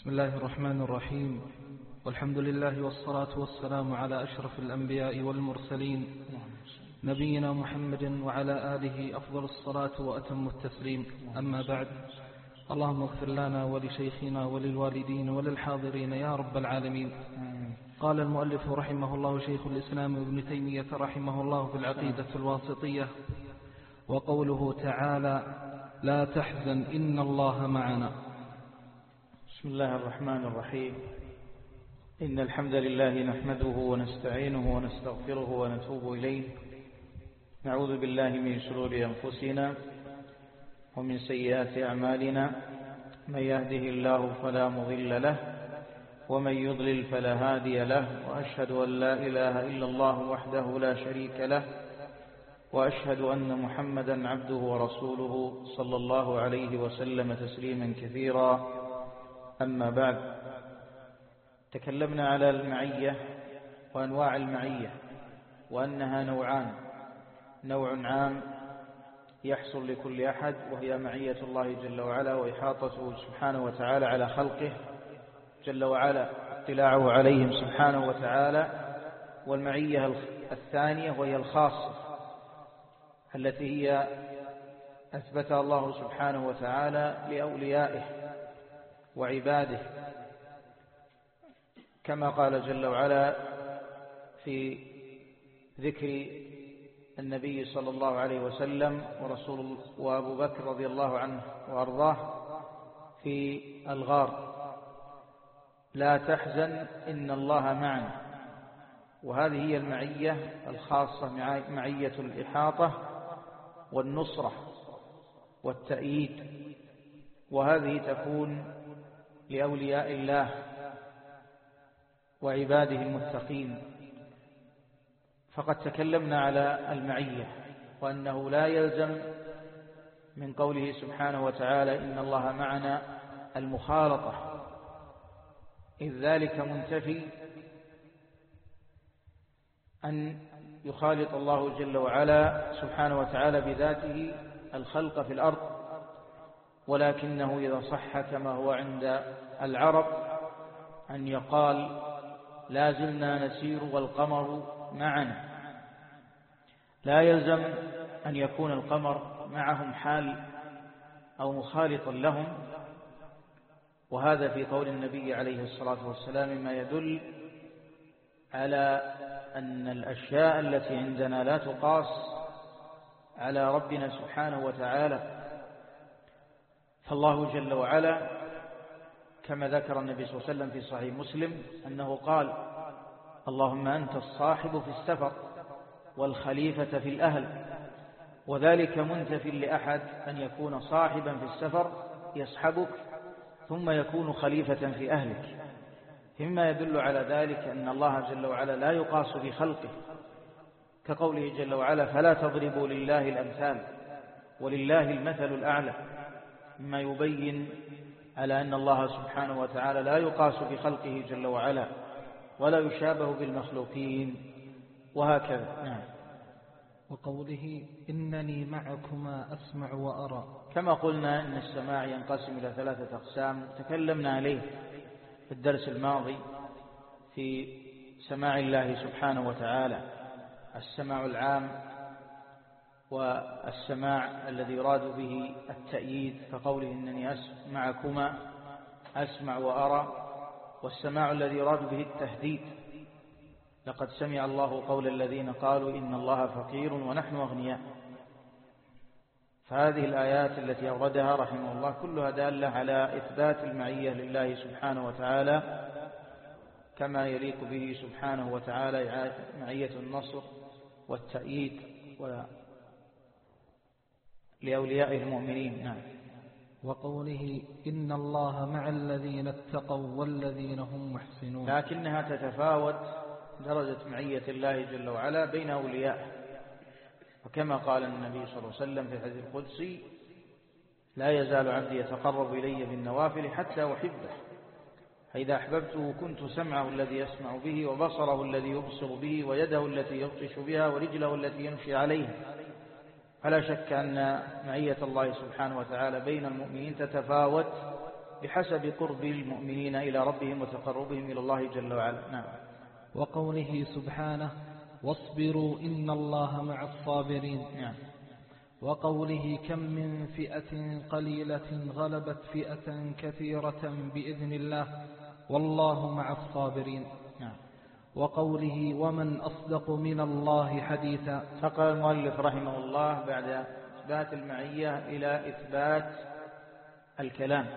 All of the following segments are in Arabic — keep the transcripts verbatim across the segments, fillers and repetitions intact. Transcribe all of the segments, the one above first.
بسم الله الرحمن الرحيم، والحمد لله والصلاة والسلام على أشرف الأنبياء والمرسلين نبينا محمد وعلى آله أفضل الصلاة وأتم التسليم. أما بعد، اللهم اغفر لنا ولشيخنا وللوالدين وللحاضرين يا رب العالمين. قال المؤلف رحمه الله شيخ الإسلام ابن تيمية رحمه الله في العقيدة الواسطية: وقوله تعالى: لا تحزن إن الله معنا. بسم الله الرحمن الرحيم. إن الحمد لله نحمده ونستعينه ونستغفره ونتوب إليه، نعوذ بالله من شرور أنفسنا ومن سيئات أعمالنا، من يهده الله فلا مضل له ومن يضلل فلا هادي له، وأشهد أن لا إله إلا الله وحده لا شريك له، وأشهد أن محمدا عبده ورسوله صلى الله عليه وسلم تسليما كثيرا. أما بعد، تكلمنا على المعية وأنواع المعية، وأنها نوعان: نوع عام يحصل لكل أحد وهي معية الله جل وعلا وإحاطته سبحانه وتعالى على خلقه جل وعلا، اطلاعه عليهم سبحانه وتعالى. والمعية الثانية وهي الخاصة التي هي أثبتها الله سبحانه وتعالى لأوليائه وعباده، كما قال جل وعلا في ذكر النبي صلى الله عليه وسلم ورسول وأبو بكر رضي الله عنه وأرضاه في الغار: لا تحزن إن الله معنا. وهذه هي المعية الخاصة، معية الإحاطة والنصرة والتأييد، وهذه تكون لأولياء الله وعباده المتقين. فقد تكلمنا على المعية، وأنه لا يلزم من قوله سبحانه وتعالى إن الله معنا المخالطة، إذ ذلك منتفي أن يخالط الله جل وعلا سبحانه وتعالى بذاته الخلق في الأرض، ولكنه إذا صح كما هو عند العرب أن يقال: لا زلنا نسير والقمر معنا. لا يلزم أن يكون القمر معهم حال أو مخالطا لهم، وهذا في قول النبي عليه الصلاة والسلام ما يدل على أن الأشياء التي عندنا لا تقاس على ربنا سبحانه وتعالى. فالله جل وعلا كما ذكر النبي صلى الله عليه وسلم في صحيح مسلم أنه قال: اللهم أنت الصاحب في السفر والخليفة في الأهل. وذلك منتف لأحد أن يكون صاحبا في السفر يصحبك ثم يكون خليفة في أهلك، مما يدل على ذلك أن الله جل وعلا لا يقاس بخلقه، كقوله جل وعلا: فلا تضربوا لله الأمثال ولله المثل الأعلى، مما يبين على أن الله سبحانه وتعالى لا يقاس بخلقه جل وعلا ولا يشابه بالمخلوقين، وهكذا. نعم. وقوله إنني معكما أسمع وأرى، كما قلنا إن السماع ينقسم إلى ثلاثة أقسام، تكلمنا عليه في الدرس الماضي في سماع الله سبحانه وتعالى: السماع العام، والسماع الذي يراد به التأييد كقوله إنني معكما أسمع وأرى، والسماع الذي يراد به التهديد: لقد سمع الله قول الذين قالوا إن الله فقير ونحن أغنياء. فهذه الآيات التي أوردها رحمه الله كلها دالة على إثبات المعية لله سبحانه وتعالى كما يليق به سبحانه وتعالى، معية النصر والتأييد لأوليائه المؤمنين. نعم. وقوله إن الله مع الذين اتقوا والذين هم محسنون، لكنها تتفاوت درجة معية الله جل وعلا بين أوليائه، وكما قال النبي صلى الله عليه وسلم في الحديث القدسي: لا يزال عبدي يتقرب إلي بالنوافل حتى أحبه، فإذا أحببته كنت سمعه الذي يسمع به وبصره الذي يبصر به ويده التي يبطش بها ورجله التي يمشي عليها. فلا شك أن معية الله سبحانه وتعالى بين المؤمنين تتفاوت بحسب قرب المؤمنين إلى ربهم وتقربهم إلى الله جل وعلا. نعم. وقوله سبحانه واصبروا إن الله مع الصابرين. نعم. وقوله كم من فئة قليلة غلبت فئة كثيرة بإذن الله والله مع الصابرين. نعم. وقوله ومن أصدق من الله حديثا. فقال المؤلف رحمه الله بعد إثبات المعية إلى إثبات الكلام،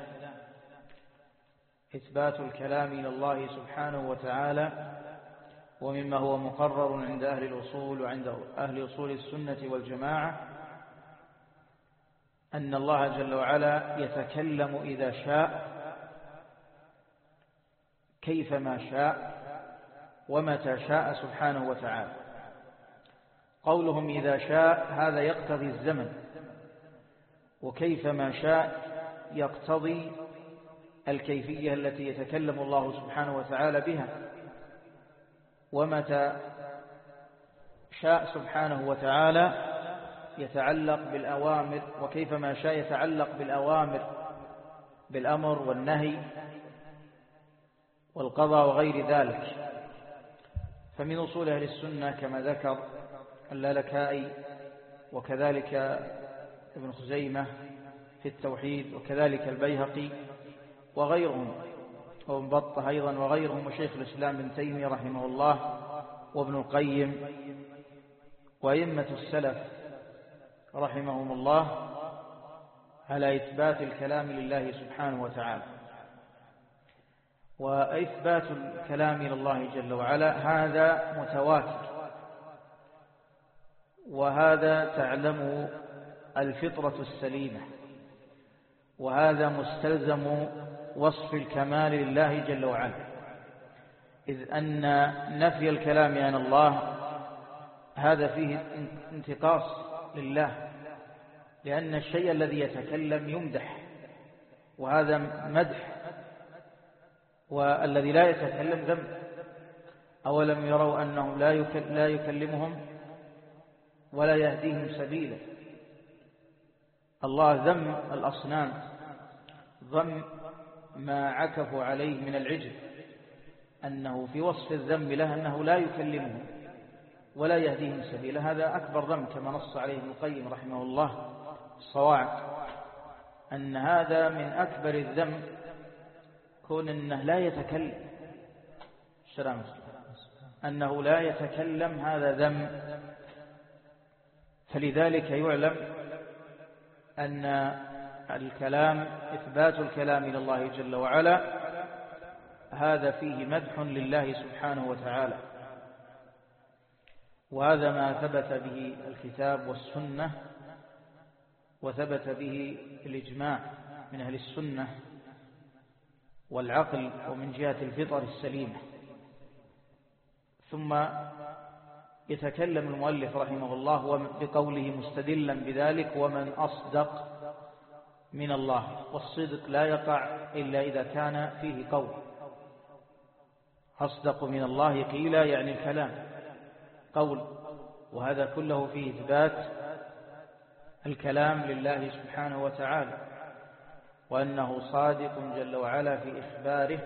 إثبات الكلام إلى الله سبحانه وتعالى، ومما هو مقرر عند أهل الأصول وعند أهل أصول السنة والجماعة أن الله جل وعلا يتكلم إذا شاء كيفما شاء ومتى شاء سبحانه وتعالى. قولهم إذا شاء هذا يقتضي الزمن، وكيفما شاء يقتضي الكيفية التي يتكلم الله سبحانه وتعالى بها. ومتى شاء سبحانه وتعالى يتعلق بالأوامر، وكيفما شاء يتعلق بالأوامر بالأمر والنهي والقضاء وغير ذلك. فمن أصول أهل السنة كما ذكر اللالكائي وكذلك ابن خزيمة في التوحيد وكذلك البيهقي وغيرهم وابن بطة أيضا وغيرهم وشيخ الإسلام بن تيمية رحمه الله وابن القيم وأئمة السلف رحمهم الله على إثبات الكلام لله سبحانه وتعالى. وإثبات الكلام لله جل وعلا هذا متواتر، وهذا تعلمه الفطرة السليمة، وهذا مستلزم وصف الكمال لله جل وعلا، إذ أن نفي الكلام عن الله هذا فيه انتقاص لله، لأن الشيء الذي يتكلم يمدح وهذا مدح، والذي لا يتكلم ذم. أولم يروا أنه لا يكلمهم ولا يهديهم سبيلا. الله ذم الأصنام، ذم ما عكفوا عليه من العجل، أنه في وصف الذم له أنه لا يكلمهم ولا يهديهم سبيلا. هذا أكبر ذم كما نص عليه ابن القيم رحمه الله الصواعق، أن هذا من أكبر الذم كون أنه لا يتكلم، السلام أنه لا يتكلم هذا ذم. فلذلك يعلم أن الكلام إثبات الكلام إلى الله جل وعلا هذا فيه مدح لله سبحانه وتعالى، وهذا ما ثبت به الكتاب والسنة وثبت به الإجماع من أهل السنة والعقل ومن جهة الفطر السليمة. ثم يتكلم المؤلف رحمه الله بقوله مستدلا بذلك ومن أصدق من الله، والصدق لا يقع إلا إذا كان فيه قول. أصدق من الله قيل يعني الكلام قول، وهذا كله فيه إثبات الكلام لله سبحانه وتعالى، وأنه صادق جل وعلا في إخباره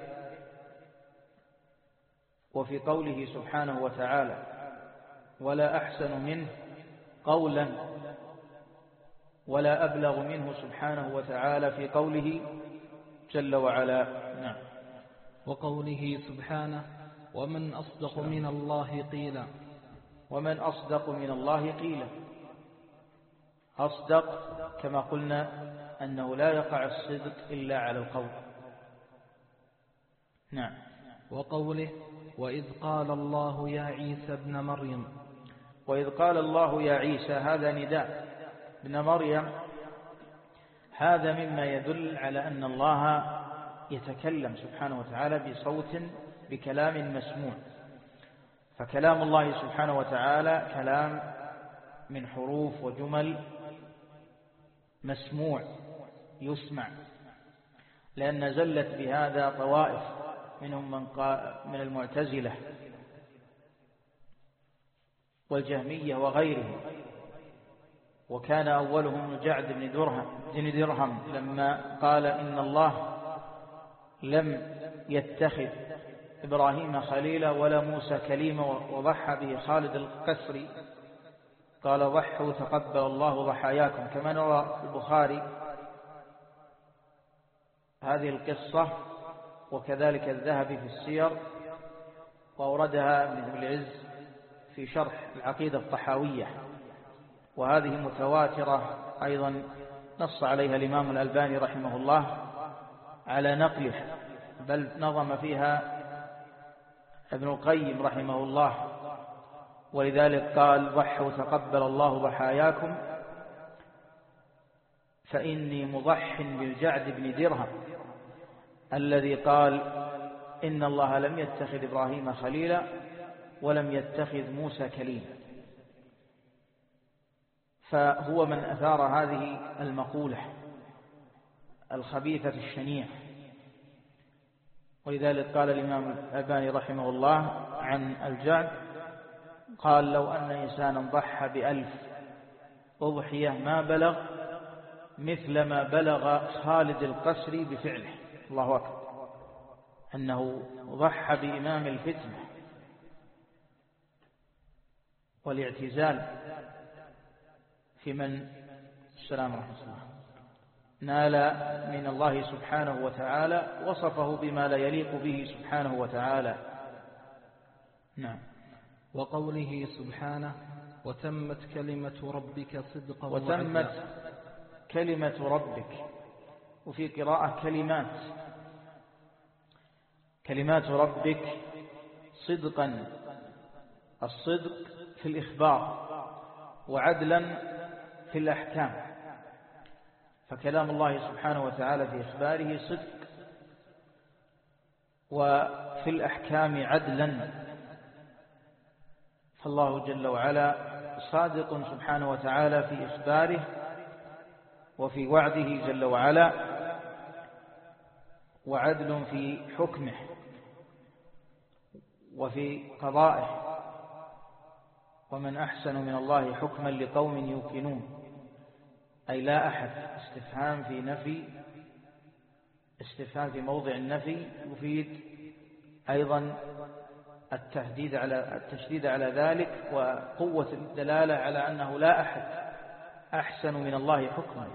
وفي قوله سبحانه وتعالى ولا أحسن منه قولا ولا أبلغ منه سبحانه وتعالى في قوله جل وعلا. نعم. وقوله سبحانه ومن أصدق من الله قيلا. ومن أصدق من الله قيلا، أصدق كما قلنا أنه لا يقع الصدق إلا على القول. نعم. وقوله وإذ قال الله يا عيسى ابن مريم. وإذ قال الله يا عيسى هذا نداء ابن مريم، هذا مما يدل على أن الله يتكلم سبحانه وتعالى بصوت بكلام مسموع. فكلام الله سبحانه وتعالى كلام من حروف وجمل مسموع يسمع، لأن زلت بهذا طوائف منهم من, من المعتزلة والجهمية وغيرهم، وكان أولهم جعد بن درهم, بن درهم لما قال إن الله لم يتخذ إبراهيم خليلا ولا موسى كليما وضحى به خالد القسري قال ضحوا تقبل الله ضحاياكم، كما نرى في البخاري هذه القصة، وكذلك الذهبي في السير، وأوردها ابن أبي العز في شرح العقيدة الطحاوية، وهذه متواترة أيضا نص عليها الإمام الألباني رحمه الله على نقله، بل نظم فيها ابن القيم رحمه الله، ولذلك قال ضحوا تقبل الله ضحاياكم فإني مضح بالجعد بن درهم الذي قال إن الله لم يتخذ إبراهيم خليلا ولم يتخذ موسى كليما. فهو من أثار هذه المقولة الخبيثة الشنيعة، ولذلك قال الإمام الألباني رحمه الله عن الجعد قال لو أن إنسانا ضحى بألف أضحية ما بلغ مثل ما بلغ خالد القسري بفعله. الله أكبر، أنه ضحى بإمام الفتنة والاعتزال في من السلام رحمه الله نال من الله سبحانه وتعالى، وصفه بما لا يليق به سبحانه وتعالى. نعم. وقوله سبحانه وتمت كلمة ربك صدقا وتمت وعدلا. كلمة ربك، وفي قراءة كلمات كلمات ربك صدقا، الصدق في الإخبار، وعدلا في الأحكام، فكلام الله سبحانه وتعالى في إخباره صدق، وفي الأحكام عدلا، فالله جل وعلا صادق سبحانه وتعالى في إخباره وفي وعده جل وعلا، وعدل في حكمه وفي قضائه، ومن أحسن من الله حكما لقوم يوقنون، أي لا أحد. استفهام في نفي، استفهام في موضع النفي يفيد أيضا التهديد على التشديد على ذلك، وقوة الدلالة على أنه لا أحد أحسن من الله حكما.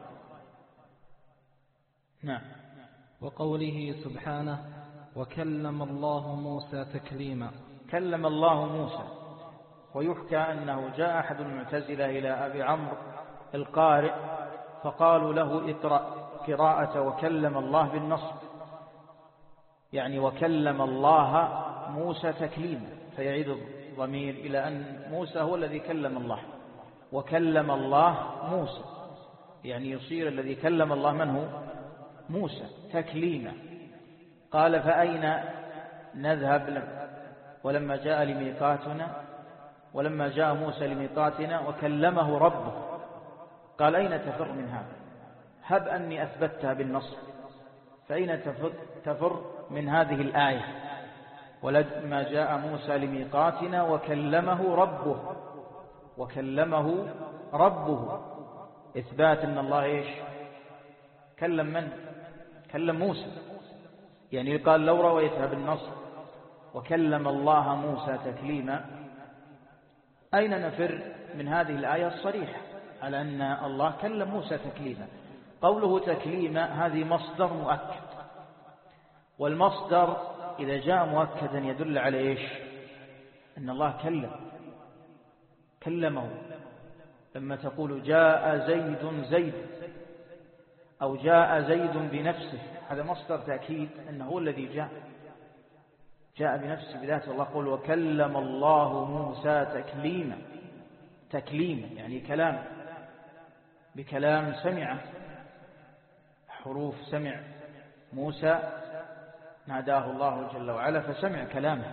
نعم. وقوله سبحانه وكلم الله موسى تكليما. كلم الله موسى، ويحكى أنه جاء أحد المعتزلة إلى أبي عمرو القارئ فقالوا له اقرأ قراءة وكلم الله بالنصب، يعني وكلم الله موسى تكليما، فيعيد الضمير إلى أن موسى هو الذي كلم الله، وكلم الله موسى، يعني يصير الذي كلم الله من هو؟ موسى تكليما. قال فأين نذهب ولما جاء لميقاتنا ولما جاء موسى لميقاتنا وكلمه ربه، قال أين تفر من هذا؟ هب أني أثبتها بالنص، فأين تفر من هذه الآية؟ ولما جاء موسى لميقاتنا وكلمه ربه، وكلمه ربه، إثبات أن الله إيش؟ كلم من؟ كلم موسى، يعني قال لو رويتها بالنص وكلم الله موسى تكليما، أين نفر من هذه الآية الصريحة على أن الله كلم موسى تكليما؟ قوله تكليما هذه مصدر مؤكد، والمصدر إذا جاء مؤكدا يدل على إيش؟ أن الله كلم كلمه. لما تقول جاء زيد زيد أو جاء زيد بنفسه، هذا مصدر تأكيد أنه هو الذي جاء جاء بنفسه بذاته. الله قال وكلم الله موسى تكليما، تكليما يعني كلام، بكلام سمعه، حروف سمع موسى ناداه الله جل وعلا فسمع كلامه،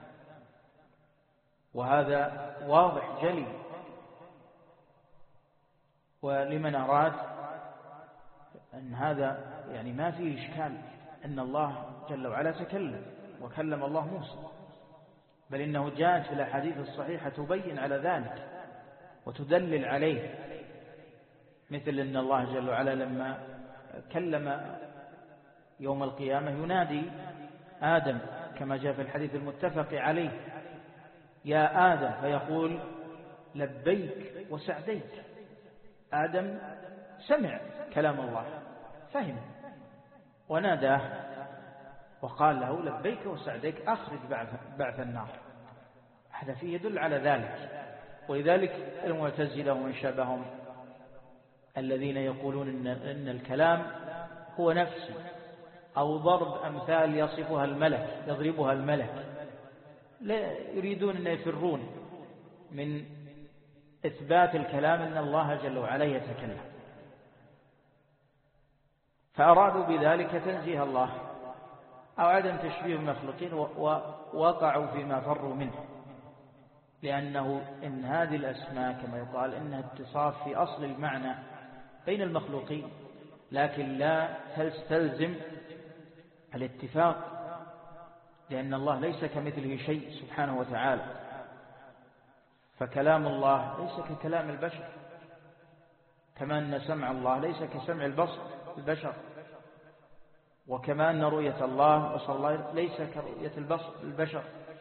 وهذا واضح جلي. ولمن أراد أن هذا يعني ما فيه إشكال أن الله جل وعلا تكلم وكلم الله موسى، بل إنه جاءت في الأحاديث الصحيحة تبين على ذلك وتدلل عليه، مثل أن الله جل وعلا لما كلم يوم القيامة ينادي آدم كما جاء في الحديث المتفق عليه: يا آدم، فيقول: لبيك وسعديك. آدم سمع كلام الله، فهم، وناداه وقال له: لبيك وسعديك، أخرج بعث النار. هذا فيه يدل على ذلك. ولذلك المعتزلة ومن شابههم الذين يقولون إن, إن الكلام هو نفسي أو ضرب أمثال يصفها الملك يضربها الملك، لا يريدون أن يفرون من إثبات الكلام أن الله جل وعلا يتكلم، فأرادوا بذلك تنزيه الله أو عدم تشبيه المخلوقين، ووقعوا فيما فروا منه، لأنه إن هذه الأسماء كما يقال إنها اتصاف في أصل المعنى بين المخلوقين، لكن لا تستلزم الاتفاق، لأن الله ليس كمثله شيء سبحانه وتعالى. فكلام الله ليس ككلام البشر، كما أن سمع الله ليس كسمع البصر البشر، وكما أن رؤية الله بصر الله ليس كرؤية البصر البشر،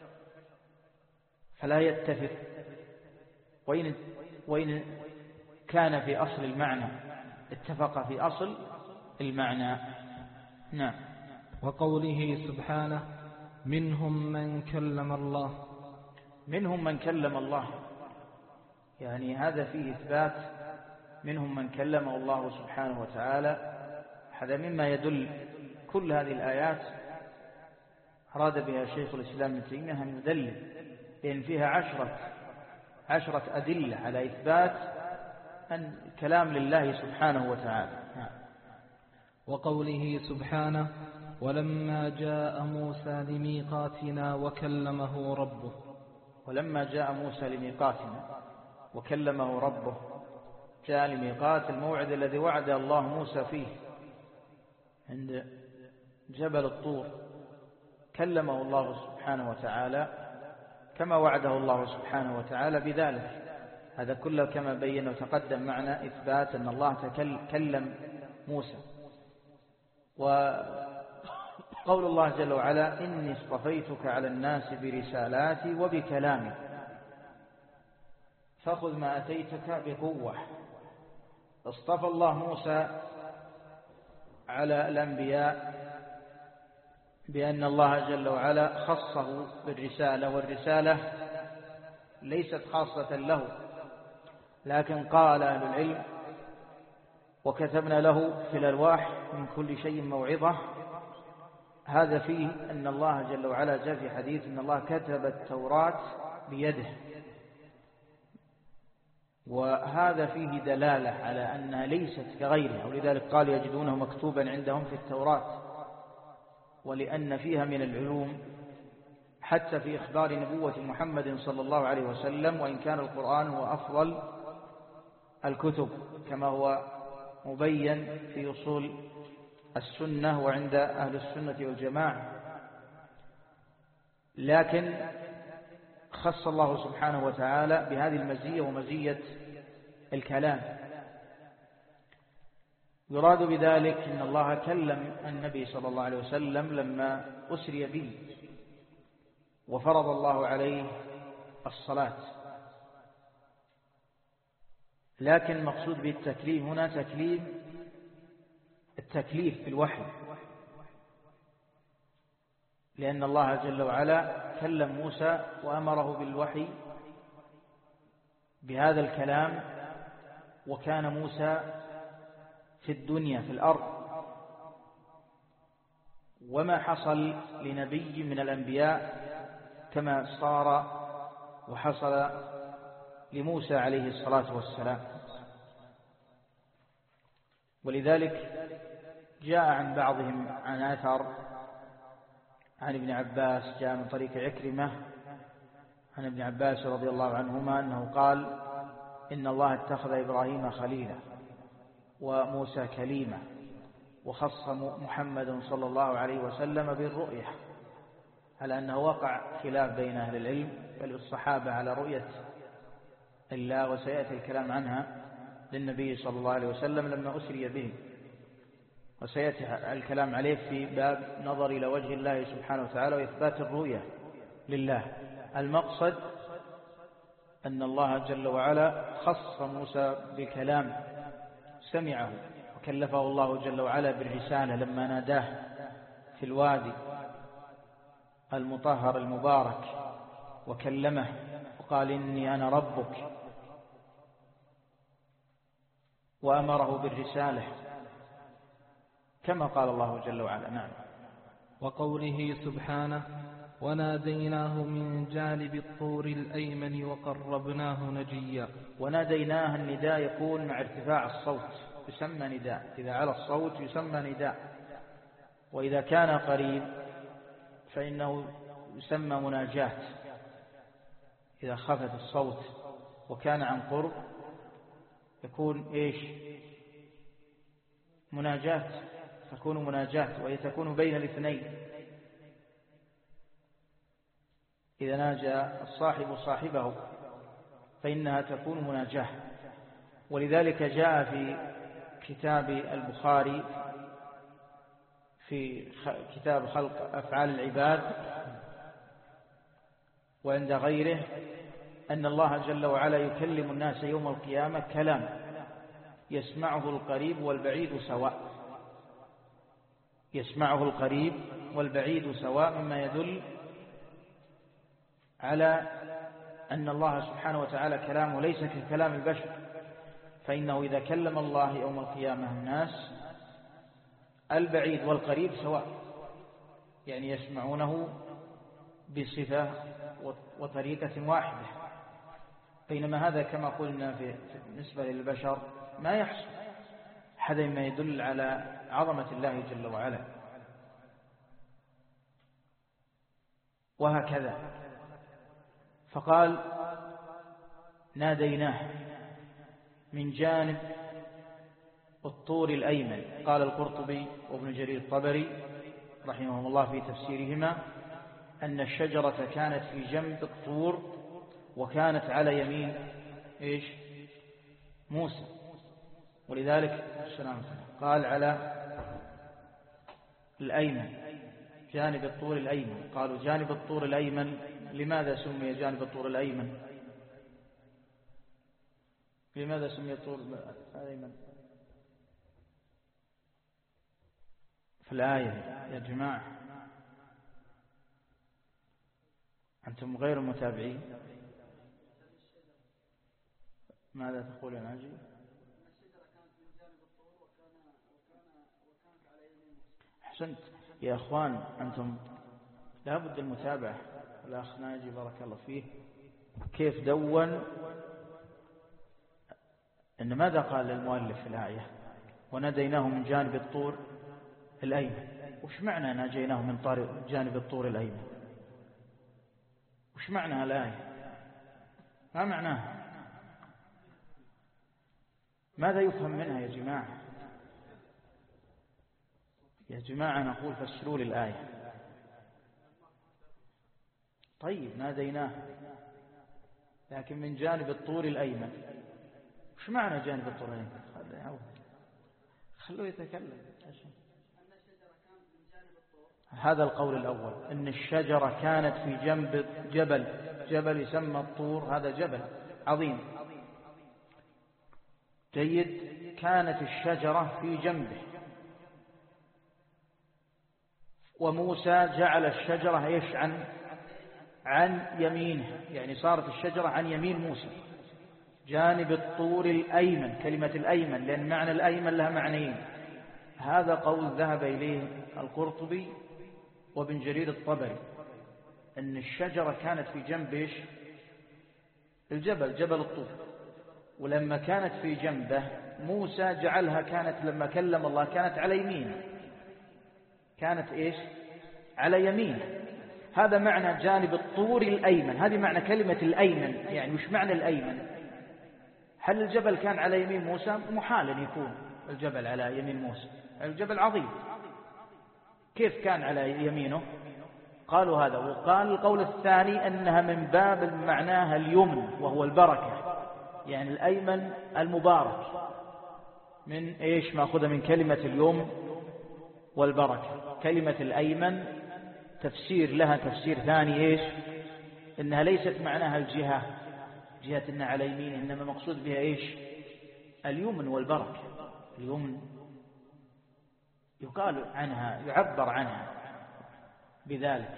فلا يتفق. وإن, وإن كان في أصل المعنى اتفق في أصل المعنى. نعم. وقوله سبحانه: منهم من كلم الله. منهم من كلم الله، يعني هذا فيه إثبات منهم من كلمه الله سبحانه وتعالى. هذا مما يدل كل هذه الآيات أراد بها شيخ الإسلام ابن تيمية أن يدلل، لأن فيها عشرة عشرة أدلة على إثبات أن كلام لله سبحانه وتعالى. وقوله سبحانه: ولما جاء موسى لميقاتنا وكلمه ربه. ولما جاء موسى لميقاتنا وكلمه ربه، جاء لميقات الموعد الذي وعد الله موسى فيه عند جبل الطور، كلمه الله سبحانه وتعالى كما وعده الله سبحانه وتعالى بذلك. هذا كله كما بين وتقدم معنا إثبات أن الله كلم موسى. وقول الله جل وعلا: إني اصطفيتك على الناس برسالاتي وبكلامي فخذ ما أتيتك بقوة. اصطفى الله موسى على الأنبياء بأن الله جل وعلا خصه بالرسالة، والرسالة ليست خاصة له، لكن قال أهل العلم: وكتبنا له في الألواح من كل شيء موعظة. هذا فيه أن الله جل وعلا جاء في حديث أن الله كتب التوراة بيده، وهذا فيه دلالة على أنها ليست كغيرها، ولذلك قال: يجدونه مكتوبا عندهم في التوراة. ولأن فيها من العلوم حتى في إخبار نبوة محمد صلى الله عليه وسلم، وإن كان القرآن هو أفضل الكتب كما هو مبين في أصول السنة وعند أهل السنة والجماعة، لكن خص الله سبحانه وتعالى بهذه المزية ومزية الكلام. يراد بذلك أن الله كلم النبي صلى الله عليه وسلم لما أسري به وفرض الله عليه الصلاة، لكن المقصود بالتكليم هنا تكليم التكليف بالوحي، لأن الله جل وعلا كلم موسى وأمره بالوحي بهذا الكلام، وكان موسى في الدنيا في الأرض، وما حصل لنبي من الأنبياء كما صار وحصل لموسى عليه الصلاة والسلام. ولذلك جاء عن بعضهم عن آثار عن ابن عباس، جاء من طريق عكرمة عن ابن عباس رضي الله عنهما أنه قال: إن الله اتخذ إبراهيم خليلا وموسى كليما، وخص محمد صلى الله عليه وسلم بالرؤية، على أنه وقع خلاف بين أهل العلم بل الصحابة على رؤية الله، وسيأتي الكلام عنها للنبي صلى الله عليه وسلم لما أسري به. وسيأتي الكلام عليه في باب نظر إلى وجه الله سبحانه وتعالى وإثبات الرؤية لله. المقصد أن الله جل وعلا خص موسى بكلام سمعه، وكلفه الله جل وعلا بالرسالة لما ناداه في الوادي المطهر المبارك وكلمه وقال إني أنا ربك، وأمره بالرسالة كما قال الله جل وعلا. نعم. وقوله سبحانه وناديناه من جانب الطور الأيمن وقربناه نجيا. وناديناه، النداء يكون مع ارتفاع الصوت يسمى نداء، إذا على الصوت يسمى نداء، وإذا كان قريب فإنه يسمى مناجاة. إذا خفت الصوت وكان عن قرب يكون إيش؟ مناجاة، تكون مناجاة، وهي تكون بين الاثنين. إذا ناجى الصاحب صاحبه فإنها تكون مناجاة. ولذلك جاء في كتاب البخاري في كتاب خلق أفعال العباد وعند غيره أن الله جل وعلا يكلم الناس يوم القيامة كلام يسمعه القريب والبعيد سواء، يسمعه القريب والبعيد سواء، مما يدل على أن الله سبحانه وتعالى كلامه ليس ككلام البشر، فإنه إذا كلم الله يوم القيامة الناس البعيد والقريب سواء، يعني يسمعونه بصفة وطريقة واحدة، بينما هذا كما قلنا في بالنسبة للبشر ما يحصل، هذا ما يدل على عظمة الله جل وعلا. وهكذا فقال ناديناه من جانب الطور الأيمن. قال القرطبي وابن جرير الطبري رحمهم الله في تفسيرهما أن الشجرة كانت في جنب الطور وكانت على يمين إيش؟ موسى، ولذلك قال على الأيمن جانب الطور الأيمن. قالوا جانب الطور الأيمن، لماذا سمي جانب الطور الأيمن؟ لماذا سمي الطور الأيمن في الآية يا جماعة؟ أنتم غير متابعين. ماذا تقول يا ناجي؟ أحسنت يا أخوان، أنتم لابد المتابعة. الأخ ناجي بارك الله فيه كيف دون إن ماذا قال المؤلف في الآية وناديناه من جانب الطور الأيمن؟ وش معنى ناجيناه من جانب الطور الأيمن؟ وش معنى الآية؟ ما معناها؟ ماذا يفهم منها يا جماعة؟ يا جماعة نقول فسروا للآية. طيب ناديناه لكن من جانب الطور الأيمن، وش معنى جانب الطور الأيمن؟ خلوه يتكلم. هذا القول الأول، أن الشجرة كانت في جنب جبل، جبل يسمى الطور، هذا جبل عظيم جيد، كانت الشجرة في جنبه، وموسى جعل الشجرة إيش؟ عن عن يمينه، يعني صارت الشجرة عن يمين موسى. جانب الطور الأيمن، كلمة الأيمن لأن معنى الأيمن لها معنيين. هذا قول ذهب إليه القرطبي وابن جرير الطبري، أن الشجرة كانت في جنب إيش؟ الجبل، جبل الطور، ولما كانت في جنبه موسى جعلها كانت لما كلم الله كانت على يمينه، كانت إيش؟ على يمينه. هذا معنى جانب الطور الأيمن، هذه معنى كلمة الأيمن. يعني وش معنى الأيمن؟ هل الجبل كان على يمين موسى؟ محال أن يكون الجبل على يمين موسى، الجبل عظيم، كيف كان على يمينه؟ قالوا هذا. وقال القول الثاني أنها من باب معناها اليمن وهو البركة، يعني الأيمن المبارك، من إيش؟ ما أخذ من كلمة اليمن والبركة. كلمة الأيمن تفسير لها تفسير ثاني إيش؟ إنها ليست معناها الجهة، جهة إنها على يمين، إنما مقصود بها إيش؟ اليمن والبركة. اليمن يقال عنها، يعبر عنها بذلك.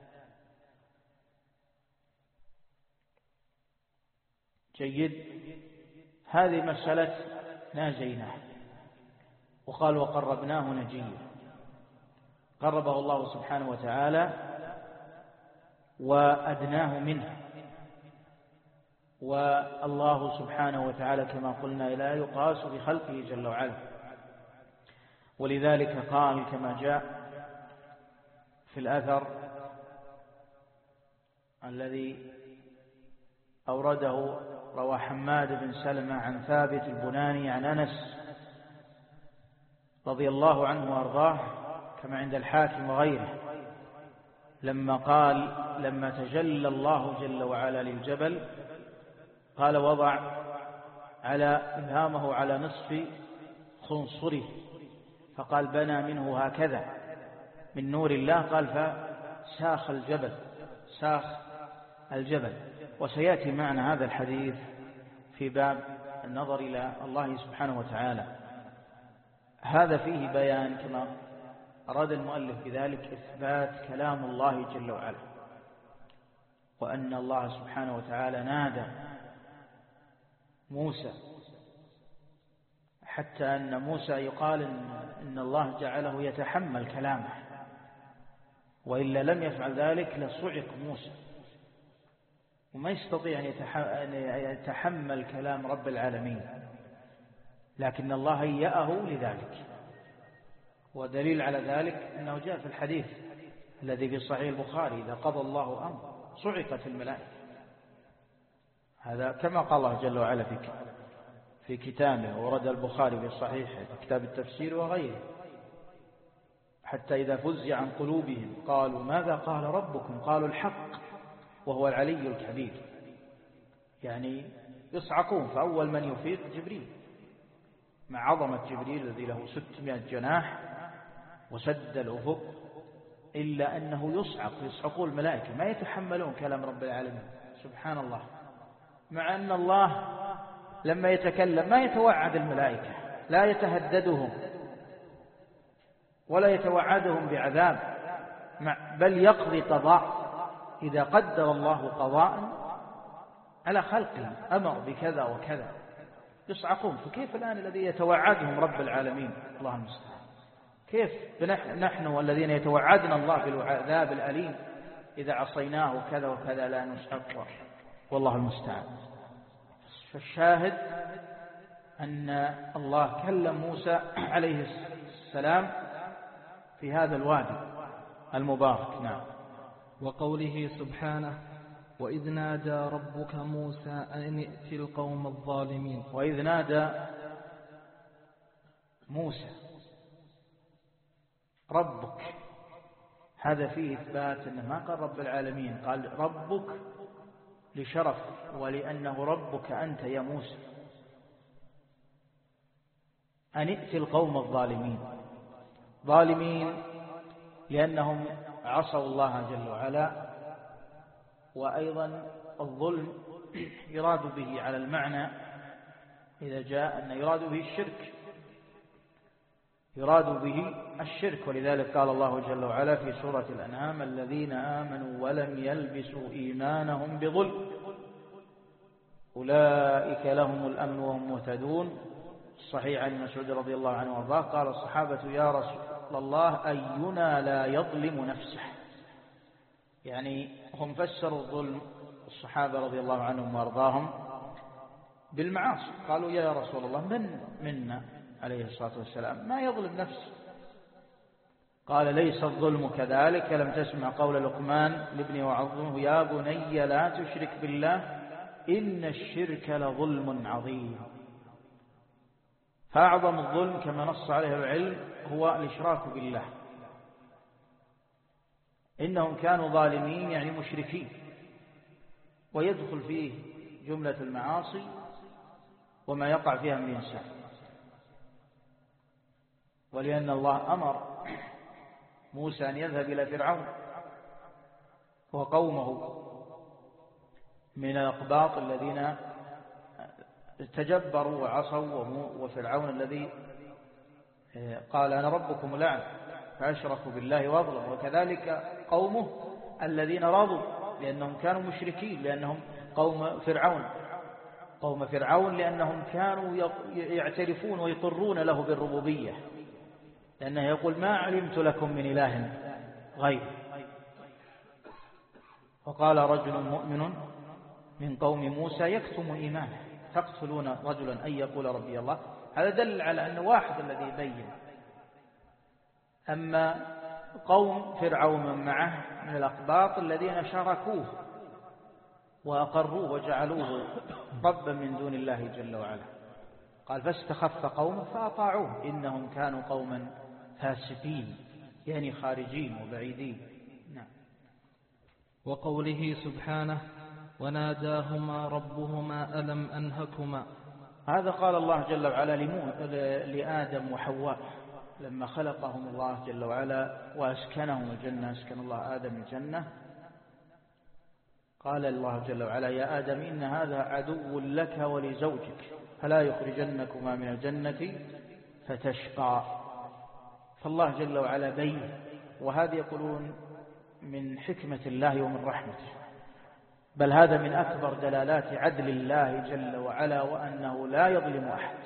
جيد. هذه مسألة ناجيناه. وقال وقربناه نجيا، قربه الله سبحانه وتعالى وأدناه منه. والله سبحانه وتعالى كما قلنا لا يقاس بخلقه جل وعلا، ولذلك قال كما جاء في الأثر الذي أورده روى حماد بن سلمة عن ثابت البناني عن أنس رضي الله عنه وأرضاه كما عند الحاكم وغيره، لما قال لما تجلى الله جل وعلا للجبل قال وضع على إبهامه على نصف خنصره، فقال بنى منه هكذا من نور الله، قال فساخ الجبل، ساخ الجبل. وسيأتي معنا هذا الحديث في باب النظر إلى الله سبحانه وتعالى. هذا فيه بيان كما أراد المؤلف بذلك إثبات كلام الله جل وعلا، وأن الله سبحانه وتعالى نادى موسى، حتى أن موسى يقال إن الله جعله يتحمل كلامه، وإلا لم يفعل ذلك لصعق موسى، وما يستطيع أن يتحمل كلام رب العالمين، لكن الله هيأه لذلك. ودليل على ذلك أنه جاء في الحديث الذي في صحيح البخاري إذا قضى الله أمر صعقت الملائكة. هذا كما قال الله جل وعلا في في كتابه، ورد البخاري في صحيح كتاب التفسير وغيره، حتى إذا فزع عن قلوبهم قالوا ماذا قال ربكم؟ قالوا الحق وهو العلي الكبير. يعني يصعقون، فأول من يفيق جبريل مع عظمة جبريل الذي له ستمائة جناح وسد الأفق، إلا أنه يصعق، يصعقون الملائكة، ما يتحملون كلام رب العالمين سبحان الله، مع أن الله لما يتكلم ما يتوعد الملائكة، لا يتهددهم ولا يتوعدهم بعذاب، بل يقضي قضاء. إذا قدر الله قضاء على خلقه أمر بكذا وكذا يصعقون، فكيف الآن الذي يتوعدهم رب العالمين؟ الله المستعان. كيف نحن الذين يتوعدنا الله بالعذاب الأليم إذا عصيناه كذا وكذا لا نصعق؟ والله المستعان. فالشاهد أن الله كلم موسى عليه السلام في هذا الوادي المبارك. نعم. وقوله سبحانه وإذ نادى ربك موسى أن ائت القوم الظالمين. وإذ نادى موسى ربك، هذا فيه إثبات أنه ما قال رب العالمين، قال ربك لشرف، ولأنه ربك أنت يا موسى. أن ائت القوم الظالمين، ظالمين لأنهم عصوا الله جل وعلا. وأيضا الظلم يراد به على المعنى إذا جاء أن يراد به الشرك، يراد به الشرك. ولذلك قال الله جل وعلا في سورة الأنعام الذين آمنوا ولم يلبسوا إيمانهم بظلم أولئك لهم الأمن وهم مهتدون. صحيح عن مسعود رضي الله عنه وارضاه قال الصحابة يا رسول الله أينا لا يظلم نفسه، يعني هم فسروا الظلم الصحابة رضي الله عنهم وارضاهم بالمعاصي، قالوا يا رسول الله من منا عليه الصلاة والسلام ما يظلم نفسه؟ قال ليس الظلم كذلك، لم تسمع قول لقمان لابنه وعظمه يا بني لا تشرك بالله إن الشرك لظلم عظيم. فأعظم الظلم كما نص عليه العلم هو الإشراك بالله. إنهم كانوا ظالمين يعني مشركين، ويدخل فيه جملة المعاصي وما يقع فيها من الإنسان. ولأن الله أمر موسى أن يذهب إلى فرعون وقومه من الأقباط الذين تجبروا وعصوا، وفرعون الذي قال أنا ربكم الأعلى فأشركوا بالله وأظلموا، وكذلك قومه الذين رضوا لأنهم كانوا مشركين، لأنهم قوم فرعون قوم فرعون لأنهم كانوا يعترفون ويقرون له بالربوبية، لأنه يقول ما علمت لكم من إله غير. وقال رجل مؤمن من قوم موسى يكتم إيمانه تقتلون رجلا أن يقول ربي الله. هذا دل على أن واحد الذي يبين. أما قوم فرعون من معه من الأقباط الذين شاركوه وأقروه وجعلوه ربا من دون الله جل وعلا، قال فاستخف قومه فأطاعوه إنهم كانوا قوما فاسقين، يعني خارجين وبعيدين. نعم. وقوله سبحانه وناداهما ربهما ألم أنهكما. هذا قال الله جل وعلا لآدم وحواء لما خلقهم الله جل وعلا وأسكنهم الجنة، أسكن الله آدم الجنة، قال الله جل وعلا يا آدم إن هذا عدو لك ولزوجك فلا يخرجنكما من الجنة فتشقى. فالله جل وعلا بين، وهذا يقولون من حكمة الله ومن رحمته، بل هذا من أكبر دلالات عدل الله جل وعلا وأنه لا يظلم أحد.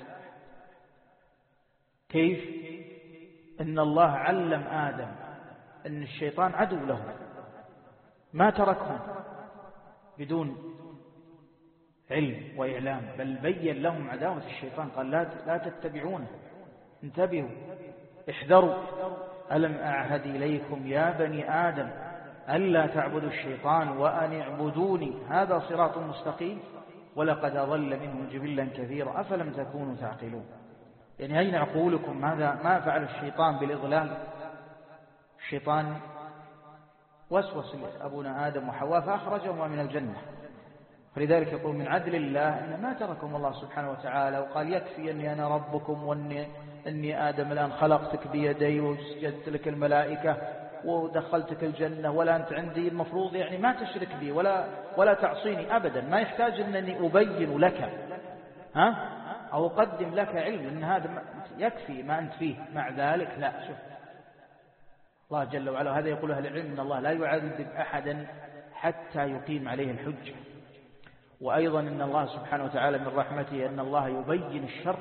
كيف؟ إن الله علم آدم أن الشيطان عدو له، ما تركهم بدون علم وإعلام، بل بين لهم عداوة الشيطان، قال لا لا تتبعونه، انتبهوا احذروا، ألم أعهد إليكم يا بني آدم ألا تعبدوا الشيطان وأن اعبدوني هذا صراط مستقيم ولقد أضل منهم جبلا كثيرا أفلم تكونوا تعقلون. يعني أين عقولكم؟ ماذا ما فعل الشيطان بالإضلال؟ الشيطان وسوس لأبونا آدم وحواء فأخرجهما من الجنة، فلذلك يقول من عدل الله أن ما تركم الله سبحانه وتعالى وقال يكفي أني أنا ربكم وأني أني آدم الآن خلقتك بيدي وسجدت لك الملائكة ودخلتك الجنة ولا أنت عندي، المفروض يعني ما تشرك بي ولا ولا تعصيني أبدا، ما يحتاج أنني أبين لك ها أو أقدم لك علم أن هذا يكفي ما أنت فيه. مع ذلك لا، شوف الله جل وعلا، هذا يقول أهل العلم أن الله لا يعذب أحدا حتى يقيم عليه الحجة. وأيضا أن الله سبحانه وتعالى من رحمته أن الله يبين الشر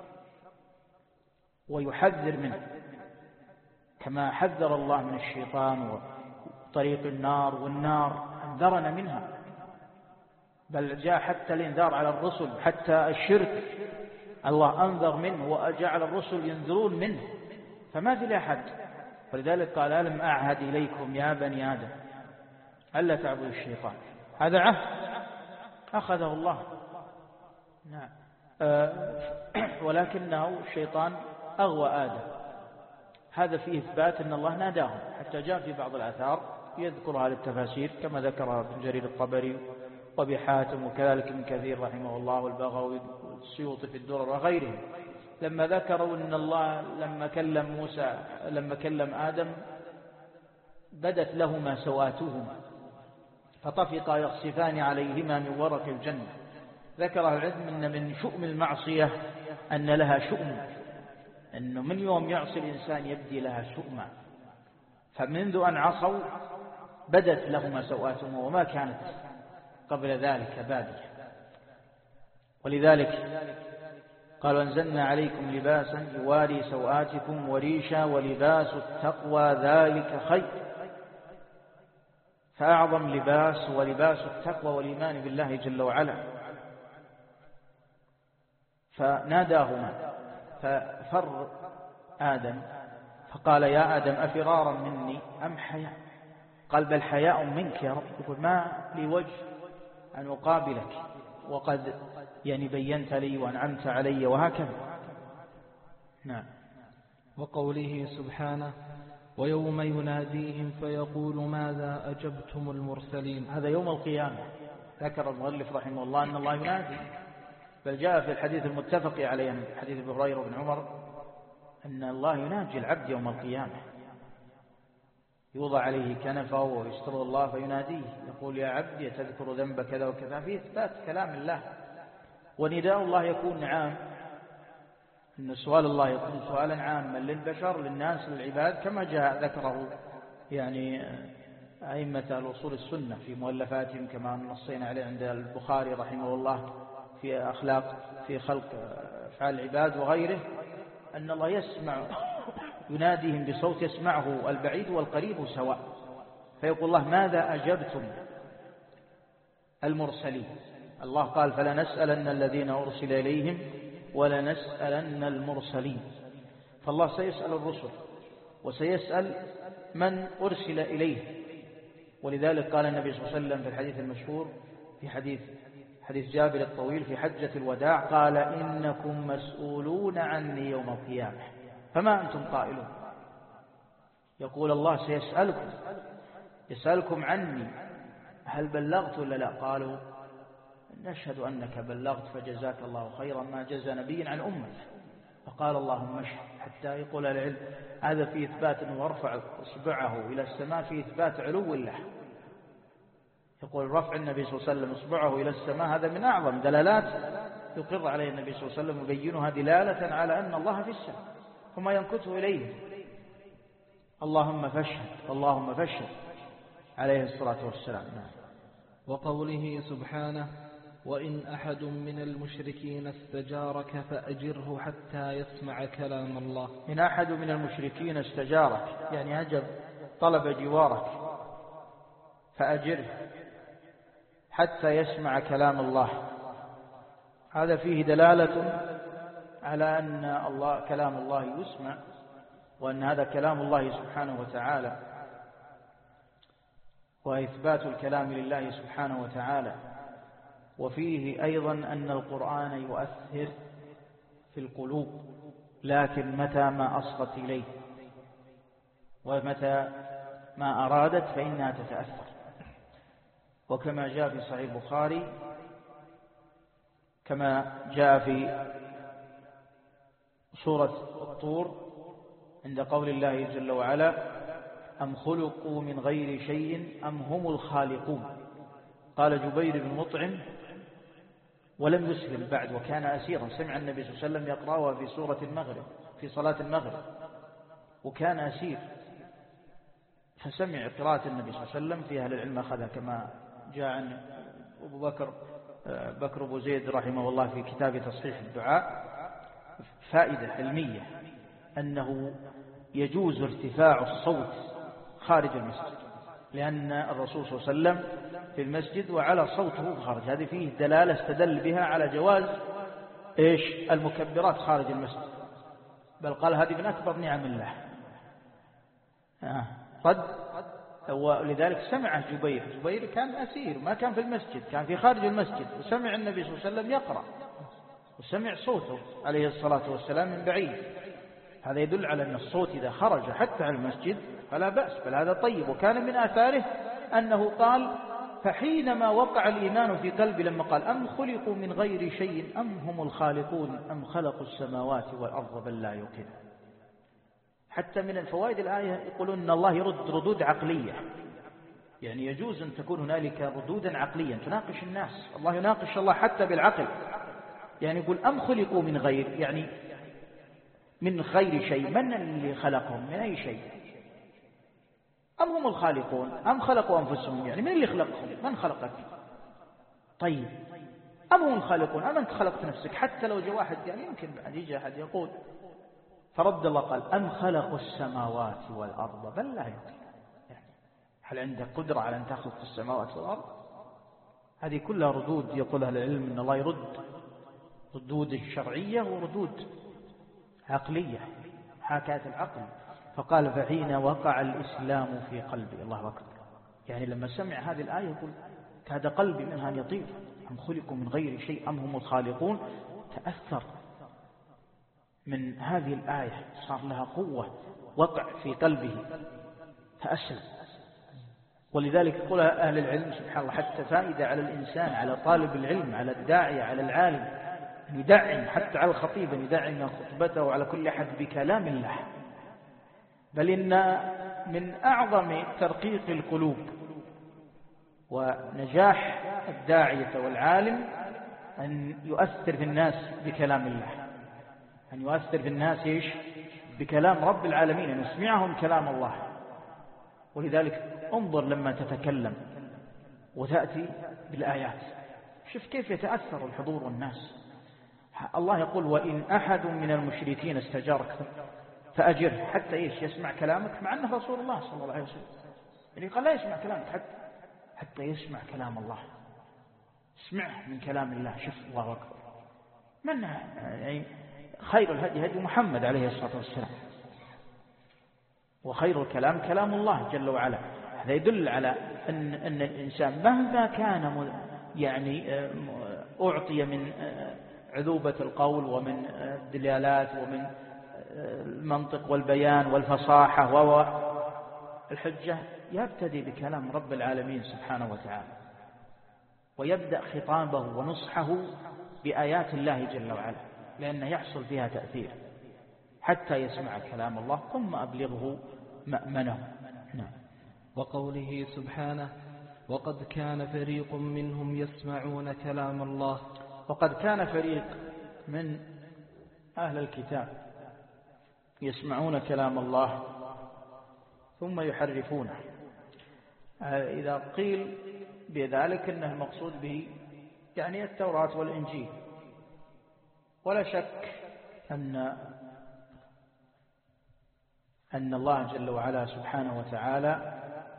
ويحذر منه، كما حذر الله من الشيطان وطريق النار، والنار أنذرنا منها، بل جاء حتى الإنذار على الرسل، حتى الشرك الله أنذر منه وأجعل الرسل ينذرون منه، فما في لأحد. ولذلك قال ألم أعهد إليكم يا بني آدم ألا تعبدوا الشيطان، هذا عهد أخذه الله. نعم. أه ولكنه الشيطان أغوى آدم، هذا فيه إثبات أن الله ناداهم، حتى جاء في بعض الآثار يذكرها للتفاسير كما ذكرها ابن جرير الطبري وابي حاتم وكذلك ابن كثير رحمه الله والبغوي والسيوطي في الدرر وغيرهم، لما ذكروا أن الله لما كلم موسى لما كلم آدم بدت لهما سواتهما فطفقا يخصفان عليهما من ورق الجنة. ذكر العلم أن من شؤم المعصية أن لها شؤم، أنه من يوم يعصي الإنسان يبدي لها شؤما، فمنذ أن عصوا بدت لهما سواتهما وما كانت قبل ذلك بادية. ولذلك قال وأنزلنا عليكم لباسا يواري سوآتكم وريشا ولباس التقوى ذلك خير. فأعظم لباس ولباس التقوى والإيمان بالله جل وعلا. فناداهما ففر آدم فقال يا آدم أفرارا مني أم حياء؟ قال بل حياء منك يا رب. يقول ما لي وجه أن أقابلك وقد يعني بينت لي وأنعمت علي وهكذا. نعم. وقوله سبحانه ويوم يناديهم فيقول ماذا أجبتم المرسلين. هذا يوم القيامة. ذكر المؤلف رحمه الله أن الله ينادي، بل جاء في الحديث المتفق عليه حديث ابي هريرة بن عمر أن الله يناجي العبد يوم القيامة يوضع عليه كنفه ويستر الله فيناديه يقول يا عبدي تذكر ذنب كذا وكذا، فيه إثبات كلام الله. ونداء الله يكون عام، أن سؤال الله يكون سؤالا عاما للبشر للناس للعباد، كما جاء ذكره يعني أئمة الأصول السنة في مؤلفاتهم، كما نصينا عليه عند البخاري رحمه الله في أخلاق في خلق أفعال العباد وغيره، أن الله يسمع يناديهم بصوت يسمعه البعيد والقريب سواء، فيقول الله ماذا أجبتم المرسلين؟ الله قال فلنسألن الذين أرسل إليهم ولنسألن المرسلين، فالله سيسأل الرسل وسيسأل من أرسل إليه. ولذلك قال النبي صلى الله عليه وسلم في الحديث المشهور في حديث حديث جابر الطويل في حجة الوداع قال إنكم مسؤولون عني يوم القيامة فما أنتم قائلون؟ يقول الله سيسألكم يسألكم عني هل بلغت ولا لا؟ قالوا نشهد أنك بلغت فجزاك الله خيرا ما جزى نبي عن أمته. فقال اللهم اشهد، حتى يقول العلم هذا في إثبات أنه يرفع إصبعه إلى السماء في إثبات علو الله. يقول رفع النبي صلى الله عليه وسلم إصبعه إلى السماء هذا من أعظم دلالات يقر عليه النبي صلى الله عليه وسلم ويبينها دلالة على أن الله في السماء وما ينكته إليه. اللهم فاشهد اللهم فاشهد عليه الصلاة والسلام. وقوله سبحانه وإن أحد من المشركين استجارك فأجره حتى يسمع كلام الله. إن أحد من المشركين استجارك يعني أجب طلب جوارك فأجره حتى يسمع كلام الله. هذا فيه دلالة على أن الله كلام الله يسمع، وأن هذا كلام الله سبحانه وتعالى، وإثبات الكلام لله سبحانه وتعالى. وفيه أيضا أن القرآن يؤثر في القلوب، لكن متى ما أصغت إليه ومتى ما أرادت فإنها تتأثر. وكما جاء في صحيح البخاري كما جاء في سورة الطور عند قول الله جل وعلا أم خلقوا من غير شيء أم هم الخالقون. قال جبير بن مطعم ولم يسلم بعد وكان أسيرا، سمع النبي صلى الله عليه وسلم يقرأها في سورة المغرب في صلاة المغرب وكان أسير، فسمع قراءة النبي صلى الله عليه وسلم. في أهل العلم أخذها كما جاء عن أبو بكر بكر أبو زيد رحمه الله في كتاب تصحيح الدعاء فائدة علمية أنه يجوز ارتفاع الصوت خارج المسجد، لأن الرسول صلى الله عليه وسلم في المسجد وعلى صوته خارج. هذه فيه دلالة استدل بها على جواز إيش المكبرات خارج المسجد، بل قال هذه من أكبر نعم الله. آه. قد ولذلك سمع جبير جبير كان أسير ما كان في المسجد، كان في خارج المسجد، وسمع النبي صلى الله عليه وسلم يقرأ وسمع صوته عليه الصلاة والسلام من بعيد. هذا يدل على أن الصوت إذا خرج حتى على المسجد فلا بأس، بل هذا طيب. وكان من آثاره أنه قال فحينما وقع الإيمان في قلبي لما قال أم خلقوا من غير شيء أم هم الخالقون أم خلقوا السماوات والأرض بل لا يوقنون. حتى من الفوائد الآية يقولون أن الله يرد ردود عقلية، يعني يجوز أن تكون هنالك ردودا عقليا تناقش الناس. الله يناقش الله حتى بالعقل، يعني يقول أم خلقوا من غير يعني من غير شيء، من اللي خلقهم من أي شيء؟ أم هم الخالقون أم خلقوا أنفسهم، يعني من اللي خلقهم من خلقك؟ طيب أم هم الخالقون أم أنت خلقت نفسك؟ حتى لو جاء واحد يعني يمكن بعد يجي أحد يقول فرد الله قال أم خلقوا السماوات والأرض بل لا يمكن، يعني هل عندك قدرة على أن تخلق السماوات والأرض؟ هذه كلها ردود يقولها العلم أن الله يرد ردود شرعية وردود عقلية حكاية العقل. فقال فحين وقع الإسلام في قلبي، الله أكبر، يعني لما سمع هذه الآية يقول كاد قلبي منها أن يطير أم خلقوا من غير شيء أم هم الخالقون. تأثر من هذه الآية، صار لها قوة، وقع في قلبه فأسلم. ولذلك يقول أهل العلم سبحان الله حتى فائدة على الإنسان، على طالب العلم، على الداعية، على العالم، أن يدعم حتى على الخطيب أن يدعم خطبته وعلى كل أحد بكلام الله. بل إن من أعظم ترقيق القلوب ونجاح الداعية والعالم أن يؤثر في الناس بكلام الله، أن يؤثر في الناس إيش؟ بكلام رب العالمين، أن يسمعهم كلام الله. ولذلك انظر لما تتكلم وتأتي بالآيات، شوف كيف يتأثر الحضور والناس. الله يقول وإن أحد من المشركين استجارك فأجره حتى إيش؟ يسمع كلامك، مع أنه رسول الله صلى الله عليه وسلم، يعني قال لا يسمع كلامك حتى حتى يسمع كلام الله، اسمعه من كلام الله. شوف الله أكبر، من يعني خير الهدي هدي محمد عليه الصلاة والسلام، وخير الكلام كلام الله جل وعلا. هذا يدل على أن, أن الإنسان مهما كان يعني أعطي من عذوبة القول ومن الدلالات ومن المنطق والبيان والفصاحة والحجة، يبتدي بكلام رب العالمين سبحانه وتعالى، ويبدأ خطابه ونصحه بآيات الله جل وعلا، لأنه يحصل فيها تأثير حتى يسمع كلام الله ثم أبلغه مأمنه. نعم. وقوله سبحانه وقد كان فريق منهم يسمعون كلام الله. وقد كان فريق من أهل الكتاب يسمعون كلام الله ثم يحرفونه. إذا قيل بذلك أنه المقصود به يعني التوراة والإنجيل، ولا شك أن أن الله جل وعلا سبحانه وتعالى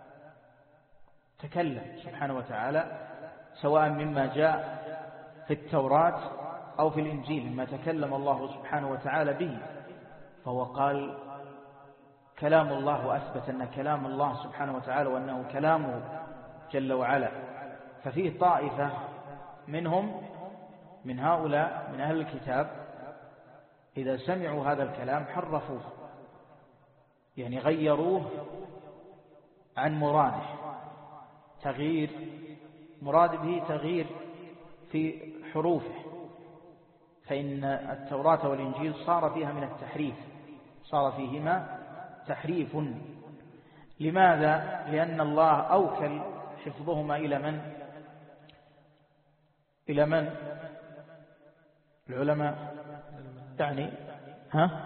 تكلم سبحانه وتعالى سواء مما جاء في التوراة أو في الإنجيل، مما تكلم الله سبحانه وتعالى به، فهو قال كلام الله وأثبت أن كلام الله سبحانه وتعالى وأنه كلامه جل وعلا. ففيه طائفة منهم من هؤلاء من أهل الكتاب إذا سمعوا هذا الكلام حرفوه، يعني غيروه عن مراده، تغيير مراد به تغيير في حروفه. فإن التوراة والإنجيل صار فيها من التحريف، صار فيهما تحريف. لماذا؟ لأن الله أوكل حفظهما إلى من؟ إلى من؟ العلماء يعني ها؟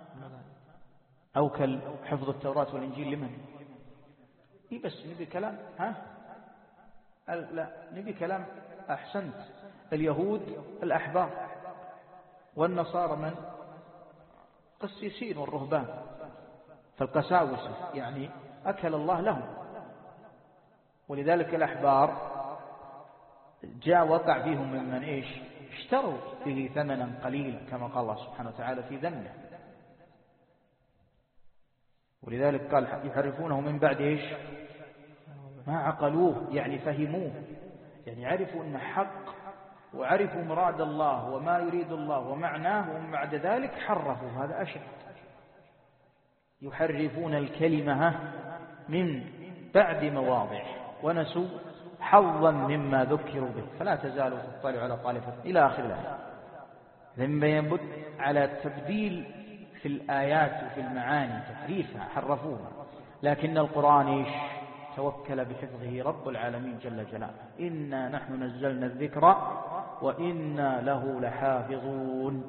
أوكل حفظ التوراة والإنجيل لمن؟ إيه بس نبي كلام ها؟ لا نبي كلام. أحسنت. اليهود الأحبار، والنصارى من؟ قسيسين والرهبان، فالقساوسة يعني أكل الله لهم. ولذلك الأحبار جاء وقع فيهم ممن إيش؟ اشتروا به ثمنا قليلا كما قال الله سبحانه وتعالى في ذمه. ولذلك قال يحرفونه من بعد إيش؟ ما عقلوه، يعني فهموه، يعني عرفوا أن حق وعرفوا مراد الله وما يريد الله ومعناه، ومن بعد ذلك حرفوا. هذا أشد. يحرفون الكلمة من بعد مواضعه ونسوا حظا مما ذكروا به فلا تزالوا تطلع على طائفة إلى آخر الآية. ثم ينبت على التبديل في الآيات وفي المعاني، تحريفها، حرفوها. لكن القرآن إيش؟ توكل بحفظه رب العالمين جل جلاله. إنا نحن نزلنا الذكر وإنا له لحافظون.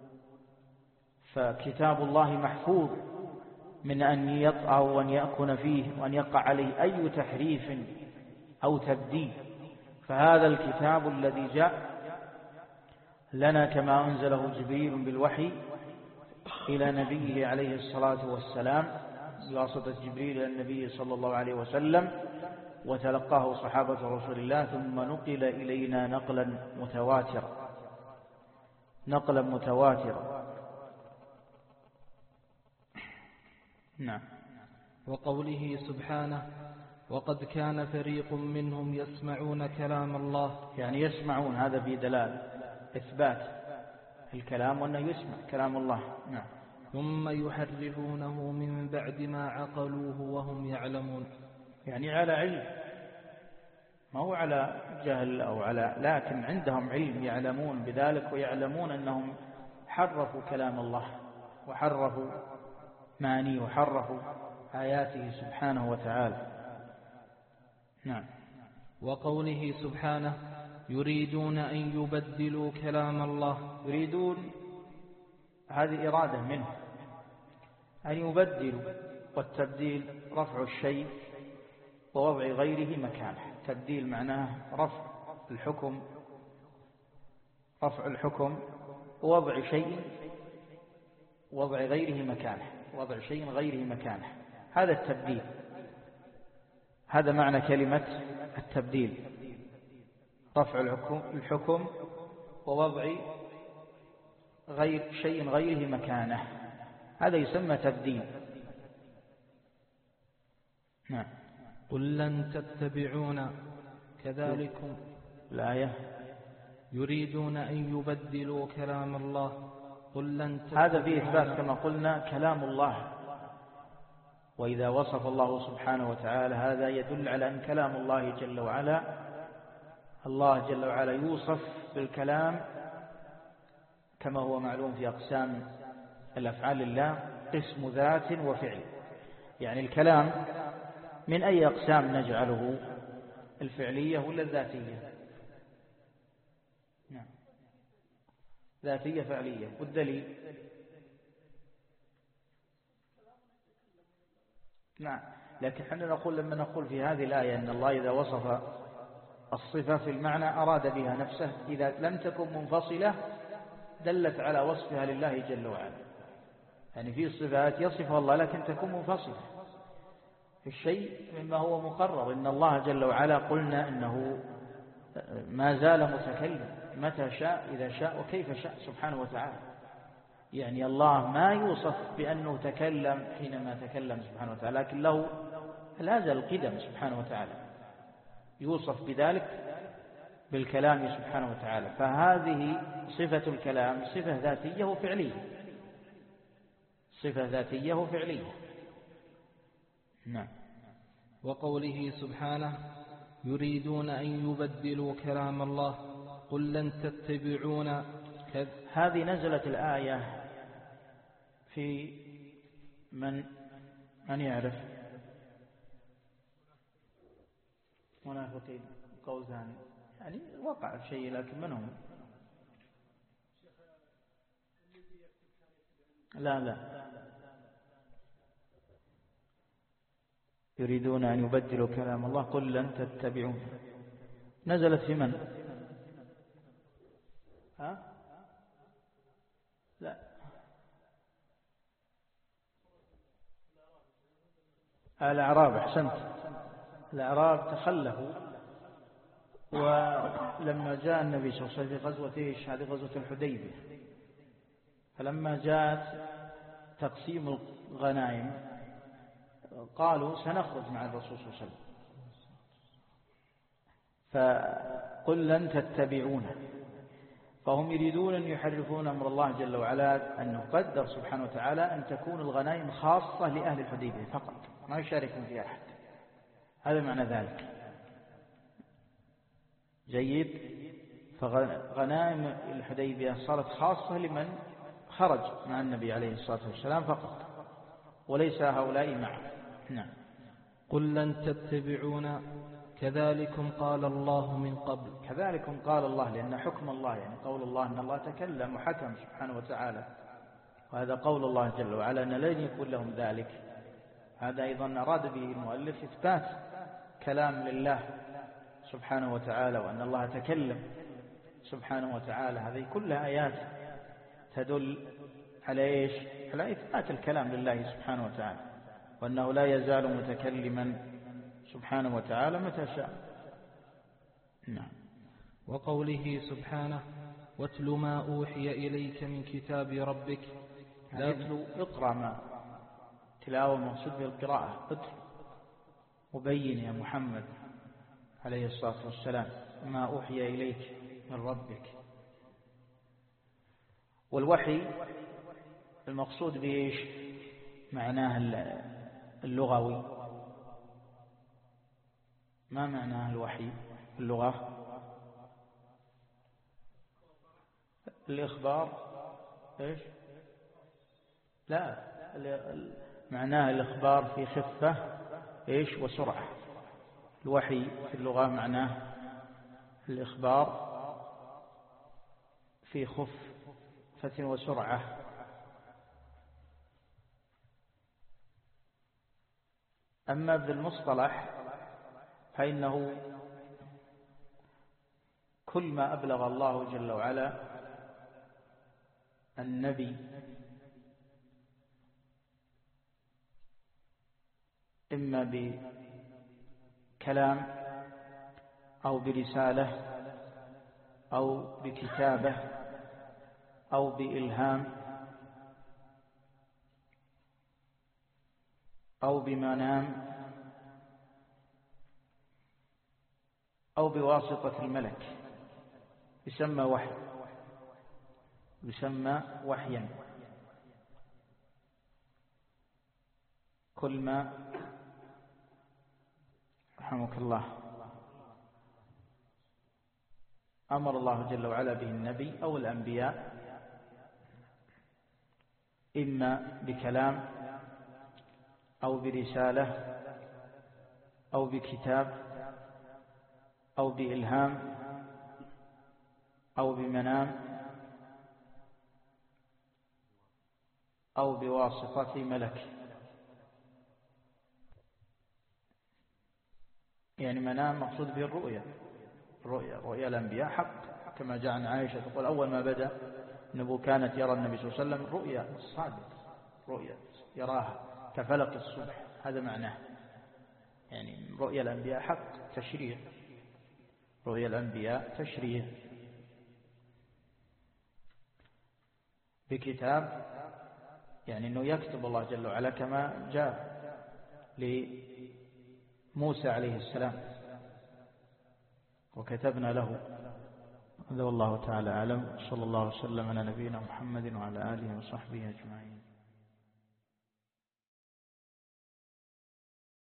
فكتاب الله محفوظ من أن يطأ وأن يكون فيه وأن يقع عليه أي تحريف أو تبديل. فهذا الكتاب الذي جاء لنا كما أنزله جبريل بالوحي إلى نبيه عليه الصلاة والسلام بواسطة جبريل إلى النبي صلى الله عليه وسلم، وتلقاه صحابة رسول الله، ثم نقل إلينا نقلا متواترا نقلا متواترا نعم. وقوله سبحانه وقد كان فريق منهم يسمعون كلام الله، يعني يسمعون، هذا في دلالة إثبات الكلام وأنه يسمع كلام الله. نعم. ثم يحرفونه من بعد ما عقلوه وهم يعلمون، يعني على علم، ما هو على جهل أو على، لكن عندهم علم، يعلمون بذلك ويعلمون أنهم حرفوا كلام الله وحرفوا معانيه وحرفوا آياته سبحانه وتعالى. نعم. وقوله سبحانه يريدون أن يبدلوا كلام الله. يريدون هذه إرادة منه أن يبدلوا، والتبديل رفع الشيء ووضع غيره مكانه. تبديل معناه رفع الحكم رفع الحكم ووضع شيء وضع غيره مكانه وضع شيء غيره مكانه هذا التبديل. هذا معنى كلمة التبديل، رفع الحكم, الحكم ووضع غير شيء غيره مكانه، هذا يسمى تبديل. نعم. قل لن تتبعون كذلكم الآية يريدون أن يبدلوا كلام الله. قل لن تتبعون. هذا فيه إثبات كما قلنا كلام الله، وإذا وصف الله سبحانه وتعالى هذا يدل على أن كلام الله جل وعلا، الله جل وعلا يوصف بالكلام كما هو معلوم في أقسام الأفعال الله قسم ذات وفعل. يعني الكلام من أي أقسام نجعله؟ الفعلية ولا الذاتية؟ نعم، ذاتية فعلية. والدليل؟ نعم. لكن حنا نقول لما نقول في هذه الآية أن الله إذا وصف الصفة في المعنى أراد بها نفسه، إذا لم تكن منفصلة دلت على وصفها لله جل وعلا. يعني في صفات يصفها الله لكن تكون منفصلة في الشيء مما هو مقرر. إن الله جل وعلا قلنا إنه ما زال متكلم متى شاء إذا شاء وكيف شاء سبحانه وتعالى. يعني الله ما يوصف بأنه تكلم حينما تكلم سبحانه وتعالى، لكن له لا زال القدم سبحانه وتعالى، يوصف بذلك بالكلام سبحانه وتعالى. فهذه صفة الكلام صفة ذاتية وفعلية، صفة ذاتية وفعلية. نعم. وقوله سبحانه يريدون أن يبدلوا كلام الله. قل لن تتبعون كذ. هذه نزلت الآية في من من يعرف منافقين قول ثاني، يعني وقع شيء لكن من هم؟ لا لا يريدون أن يبدلوا كلام الله قل لن تتبعون. نزلت في من؟ ها؟ لا الأعراب. أحسنت. الأعراب تخلفوا، ولما جاء النبي صلى الله عليه وسلم في غزوة إيش؟ هذه غزوة الحديبية. فلما جاءت تقسيم الغنائم قالوا سنخرج مع الرسول صلى الله عليه وسلم، فقل لن تتبعونه. فهم يريدون أن يحرفون أمر الله جل وعلا، أنه قدر سبحانه وتعالى أن تكون الغنائم خاصة لأهل الحديبية فقط، ما يشاركون فيها أحد. هذا معنى ذلك. جيد. فغنائم الحديبية صارت خاصة لمن خرج مع النبي عليه الصلاة والسلام فقط، وليس هؤلاء معه. نعم. قل لن تتبعون كذلكم قال الله من قبل. كذلكم قال الله، لأن حكم الله يعني قول الله أن الله تكلم وحكم سبحانه وتعالى، وهذا قول الله جل وعلا أن لن يكون لهم ذلك. هذا أيضا أراد به المؤلف إثبات كلام لله سبحانه وتعالى، وأن الله تكلم سبحانه وتعالى. هذه كلها آيات تدل على إيش؟ على إثبات الكلام لله سبحانه وتعالى، وأنه لا يزال متكلما سبحانه وتعالى متى شاء. نعم. وقوله سبحانه واتل ما أوحي إليك من كتاب ربك. لا يتلو اقرأ، ما تلاوة مقصود بالقراءة. اتل وبين يا محمد عليه الصلاة والسلام ما أوحي إليك من ربك. والوحي المقصود بإيش؟ معناه اللغوي. ما معناه الوحي في اللغة؟ الإخبار. إيش؟ لا، معناه الإخبار في خفة إيش وسرعة. الوحي في اللغة معناه الإخبار في خفة وسرعة. أما بالمصطلح فإنه كل ما أبلغ الله جل وعلا النبي إما بكلام أو برسالة أو بكتابة أو بإلهام أو بمنام أو بواسطة الملك يسمى وحي، يسمى وحيا. كل ما رحمك الله أمر الله جل وعلا به النبي أو الأنبياء إما بكلام أو برسالة أو بكتاب أو بإلهام أو بمنام أو بواسطة ملك. يعني منام مقصود به الرؤيا، رؤيا رؤيا الأنبياء حق، كما جاء عن عائشة تقول أول ما بدأ النبو كانت يرى النبي صلى الله عليه وسلم رؤيا الصادق، رؤيا يراها كفلق الصبح، هذا معناه. يعني رؤيا الأنبياء حق تشريع، رؤيا الأنبياء تشريع. بكتاب يعني أنه يكتب الله جل وعلا كما جاء لموسى عليه السلام وكتبنا له. هذا والله تعالى أعلم. صلى الله وسلم على نبينا محمد وعلى آله وصحبه أجمعين.